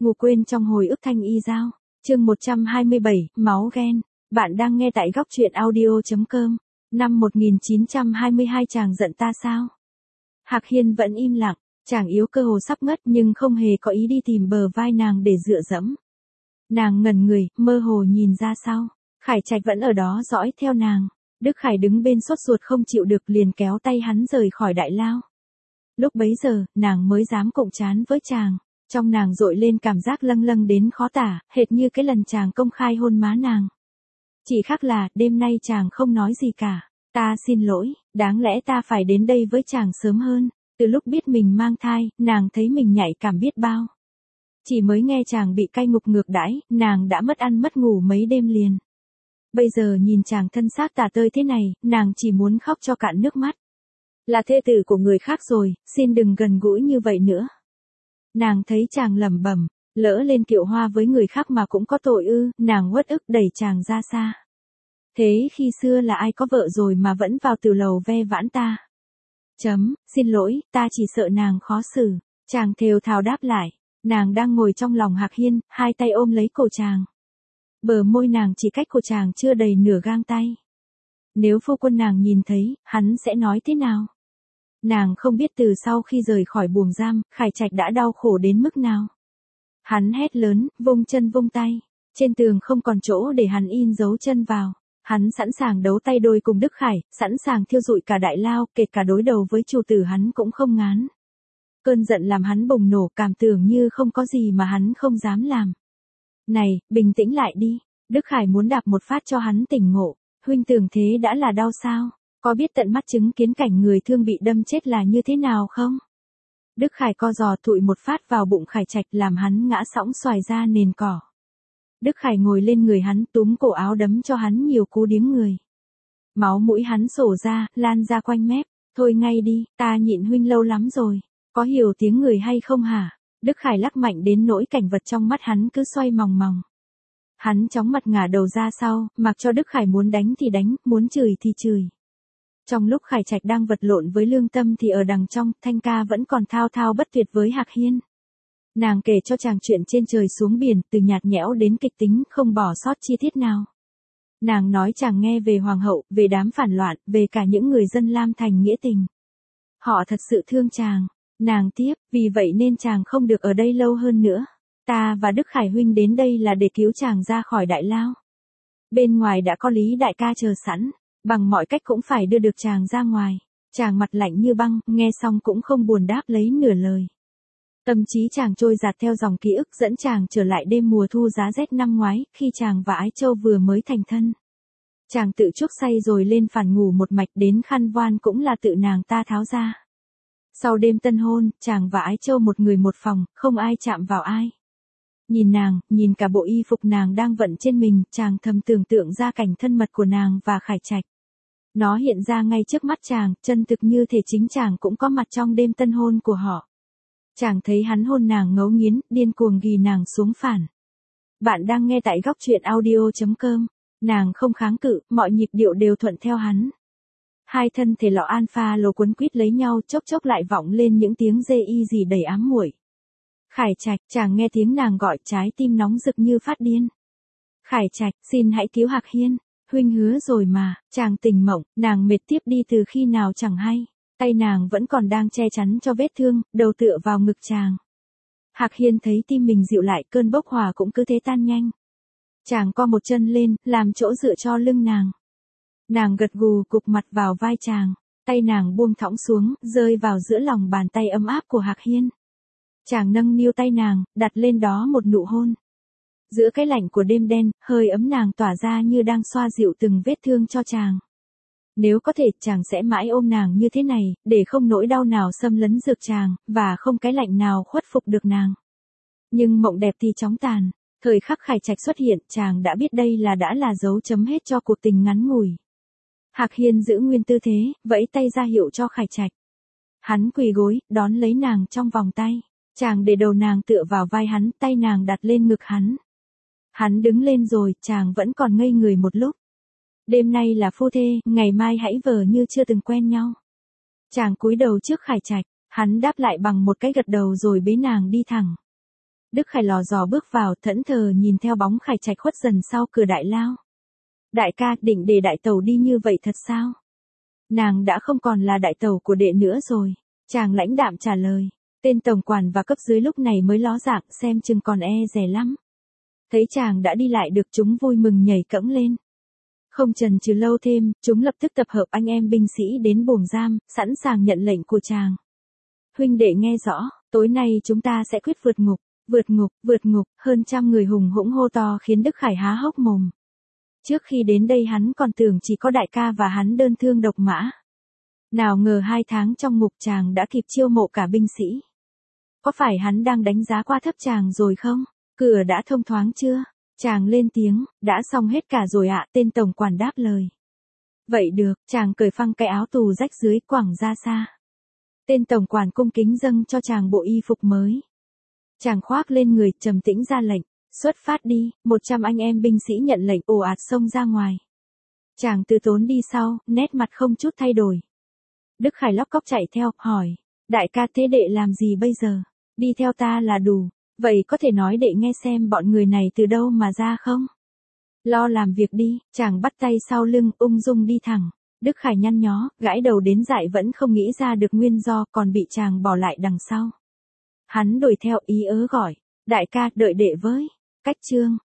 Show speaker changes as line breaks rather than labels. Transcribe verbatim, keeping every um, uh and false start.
Ngủ quên trong hồi ức thanh y giao. Chương một trăm hai mươi bảy, máu ghen. Bạn đang nghe tại góc truyện audio.com. Năm một nghìn chín trăm hai mươi hai chàng giận ta sao? Hạc Hiên vẫn im lặng, chàng yếu cơ hồ sắp ngất nhưng không hề có ý đi tìm bờ vai nàng để dựa dẫm. Nàng ngẩn người, mơ hồ nhìn ra sau. Khải Trạch vẫn ở đó dõi theo nàng. Đức Khải đứng bên sốt ruột không chịu được liền kéo tay hắn rời khỏi đại lao. Lúc bấy giờ, nàng mới dám cộng chán với chàng. Trong nàng dội lên cảm giác lâng lâng đến khó tả, hệt như cái lần chàng công khai hôn má nàng. Chỉ khác là, đêm nay chàng không nói gì cả. Ta xin lỗi, đáng lẽ ta phải đến đây với chàng sớm hơn. Từ lúc biết mình mang thai, nàng thấy mình nhạy cảm biết bao. Chỉ mới nghe chàng bị cai ngục ngược đãi, nàng đã mất ăn mất ngủ mấy đêm liền. Bây giờ nhìn chàng thân xác tả tơi thế này, nàng chỉ muốn khóc cho cạn nước mắt. Là thê tử của người khác rồi, xin đừng gần gũi như vậy nữa. Nàng thấy chàng lẩm bẩm, lỡ lên kiệu hoa với người khác mà cũng có tội ư, nàng uất ức đẩy chàng ra xa. Thế khi xưa là ai có vợ rồi mà vẫn vào từ lầu ve vãn ta? Chấm, xin lỗi, ta chỉ sợ nàng khó xử. Chàng thều thào đáp lại, nàng đang ngồi trong lòng Hạc Hiên, hai tay ôm lấy cổ chàng. Bờ môi nàng chỉ cách cổ chàng chưa đầy nửa gang tay. Nếu phu quân nàng nhìn thấy, hắn sẽ nói thế nào? Nàng không biết từ sau khi rời khỏi buồng giam, Khải Trạch đã đau khổ đến mức nào. Hắn hét lớn, vung chân vung tay. Trên tường không còn chỗ để hắn in dấu chân vào. Hắn sẵn sàng đấu tay đôi cùng Đức Khải, sẵn sàng thiêu rụi cả đại lao, kể cả đối đầu với chủ tử hắn cũng không ngán. Cơn giận làm hắn bùng nổ, cảm tưởng như không có gì mà hắn không dám làm. Này, bình tĩnh lại đi. Đức Khải muốn đạp một phát cho hắn tỉnh ngộ. Huynh tưởng thế đã là đau sao? Có biết tận mắt chứng kiến cảnh người thương bị đâm chết là như thế nào không? Đức Khải co giò thụi một phát vào bụng Khải Trạch làm hắn ngã sõng xoài ra nền cỏ. Đức Khải ngồi lên người hắn túm cổ áo đấm cho hắn nhiều cú điếng người. Máu mũi hắn sổ ra, lan ra quanh mép. Thôi ngay đi, ta nhịn huynh lâu lắm rồi. Có hiểu tiếng người hay không hả? Đức Khải lắc mạnh đến nỗi cảnh vật trong mắt hắn cứ xoay mòng mòng. Hắn chóng mặt ngả đầu ra sau, mặc cho Đức Khải muốn đánh thì đánh, muốn chửi thì chửi. Trong lúc Khải Trạch đang vật lộn với lương tâm thì ở đằng trong, Thanh Ca vẫn còn thao thao bất tuyệt với Hạc Hiên. Nàng kể cho chàng chuyện trên trời xuống biển, từ nhạt nhẽo đến kịch tính, không bỏ sót chi tiết nào. Nàng nói chàng nghe về hoàng hậu, về đám phản loạn, về cả những người dân Lam Thành nghĩa tình. Họ thật sự thương chàng. Nàng tiếp, vì vậy nên chàng không được ở đây lâu hơn nữa. Ta và Đức Khải huynh đến đây là để cứu chàng ra khỏi đại lao. Bên ngoài đã có Lý đại ca chờ sẵn, bằng mọi cách cũng phải đưa được chàng ra ngoài. Chàng mặt lạnh như băng, nghe xong cũng không buồn đáp lấy nửa lời. Tâm trí chàng trôi dạt theo dòng ký ức dẫn chàng trở lại đêm mùa thu giá rét năm ngoái, khi chàng và Ái Châu vừa mới thành thân. Chàng tự chuốc say rồi lên phản ngủ một mạch, đến khăn voan cũng là tự nàng ta tháo ra. Sau đêm tân hôn, chàng và Ái Châu một người một phòng, không ai chạm vào ai. Nhìn nàng, nhìn cả bộ y phục nàng đang vận trên mình, chàng thầm tưởng tượng ra cảnh thân mật của nàng và Khải Trạch. Nó hiện ra ngay trước mắt chàng, chân thực như thể chính chàng cũng có mặt trong đêm tân hôn của họ. Chàng thấy hắn hôn nàng ngấu nghiến, điên cuồng ghi nàng xuống phản. Bạn đang nghe tại góc truyện audio.com. Nàng không kháng cự, mọi nhịp điệu đều thuận theo hắn. Hai thân thể lọ alpha lồ quấn quýt lấy nhau, chốc chốc lại vọng lên những tiếng dê y gì đầy ám muội. Khải Trạch, chàng nghe tiếng nàng gọi, trái tim nóng rực như phát điên. Khải Trạch, xin hãy cứu Hạc Hiên, huynh hứa rồi mà. Chàng tỉnh mộng, nàng mệt tiếp đi từ khi nào chẳng hay. Tay nàng vẫn còn đang che chắn cho vết thương, đầu tựa vào ngực chàng. Hạc Hiên thấy tim mình dịu lại, cơn bốc hỏa cũng cứ thế tan nhanh. Chàng co một chân lên, làm chỗ dựa cho lưng nàng. Nàng gật gù gục mặt vào vai chàng, tay nàng buông thõng xuống, rơi vào giữa lòng bàn tay ấm áp của Hạc Hiên. Chàng nâng niu tay nàng, đặt lên đó một nụ hôn. Giữa cái lạnh của đêm đen, hơi ấm nàng tỏa ra như đang xoa dịu từng vết thương cho chàng. Nếu có thể, chàng sẽ mãi ôm nàng như thế này, để không nỗi đau nào xâm lấn dược chàng, và không cái lạnh nào khuất phục được nàng. Nhưng mộng đẹp thì chóng tàn. Thời khắc Khải Trạch xuất hiện, chàng đã biết đây là đã là dấu chấm hết cho cuộc tình ngắn ngủi. Hạc Hiên giữ nguyên tư thế, vẫy tay ra hiệu cho Khải Trạch. Hắn quỳ gối, đón lấy nàng trong vòng tay. Chàng để đầu nàng tựa vào vai hắn, tay nàng đặt lên ngực hắn. Hắn đứng lên rồi, chàng vẫn còn ngây người một lúc. Đêm nay là phu thê, ngày mai hãy vờ như chưa từng quen nhau. Chàng cúi đầu trước Khải Trạch, hắn đáp lại bằng một cái gật đầu rồi bế nàng đi thẳng. Đức Khải lò dò bước vào, thẫn thờ nhìn theo bóng Khải Trạch khuất dần sau cửa đại lao. Đại ca, định để đại tẩu đi như vậy thật sao? Nàng đã không còn là đại tẩu của đệ nữa rồi. Chàng lãnh đạm trả lời. Tên tổng quản và cấp dưới lúc này mới ló dạng, xem chừng còn e dè lắm. Thấy chàng đã đi lại được, chúng vui mừng nhảy cẫng lên. Không chần chừ lâu thêm, chúng lập tức tập hợp anh em binh sĩ đến buồng giam, sẵn sàng nhận lệnh của chàng. Huynh đệ nghe rõ, tối nay chúng ta sẽ quyết vượt ngục, vượt ngục, vượt ngục, hơn trăm người hùng hũng hô to khiến Đức Khải há hốc mồm. Trước khi đến đây hắn còn tưởng chỉ có đại ca và hắn đơn thương độc mã. Nào ngờ hai tháng trong ngục chàng đã kịp chiêu mộ cả binh sĩ. Có phải hắn đang đánh giá quá thấp chàng rồi không? Cửa đã thông thoáng chưa? Chàng lên tiếng, đã xong hết cả rồi ạ, tên tổng quản đáp lời. Vậy được, chàng cởi phăng cái áo tù rách dưới quẳng ra xa. Tên tổng quản cung kính dâng cho chàng bộ y phục mới. Chàng khoác lên người, trầm tĩnh ra lệnh, xuất phát đi, một trăm anh em binh sĩ nhận lệnh ồ ạt xông ra ngoài. Chàng từ tốn đi sau, nét mặt không chút thay đổi. Đức Khải lóc cóc chạy theo, hỏi, đại ca thế đệ làm gì bây giờ? Đi theo ta là đủ, vậy có thể nói đệ nghe xem bọn người này từ đâu mà ra không? Lo làm việc đi, chàng bắt tay sau lưng, ung dung đi thẳng. Đức Khải nhăn nhó, gãi đầu đến dại vẫn không nghĩ ra được nguyên do, còn bị chàng bỏ lại đằng sau. Hắn đuổi theo, ý ớ gọi, đại ca, đợi đệ với. Cách chương